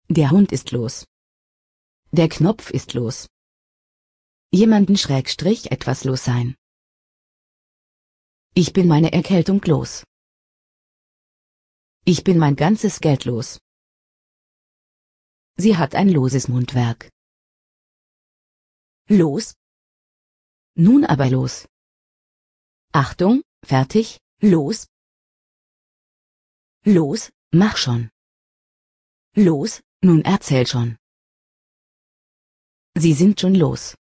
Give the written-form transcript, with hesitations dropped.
Der Hund ist los. Der Knopf ist los. Jemanden / etwas los sein. Ich bin meine Erkältung los. Ich bin mein ganzes Geld los. Sie hat ein loses Mundwerk. Los. Nun aber los. Achtung, fertig, los. Los, mach schon. Los, nun erzähl schon. Sie sind schon los.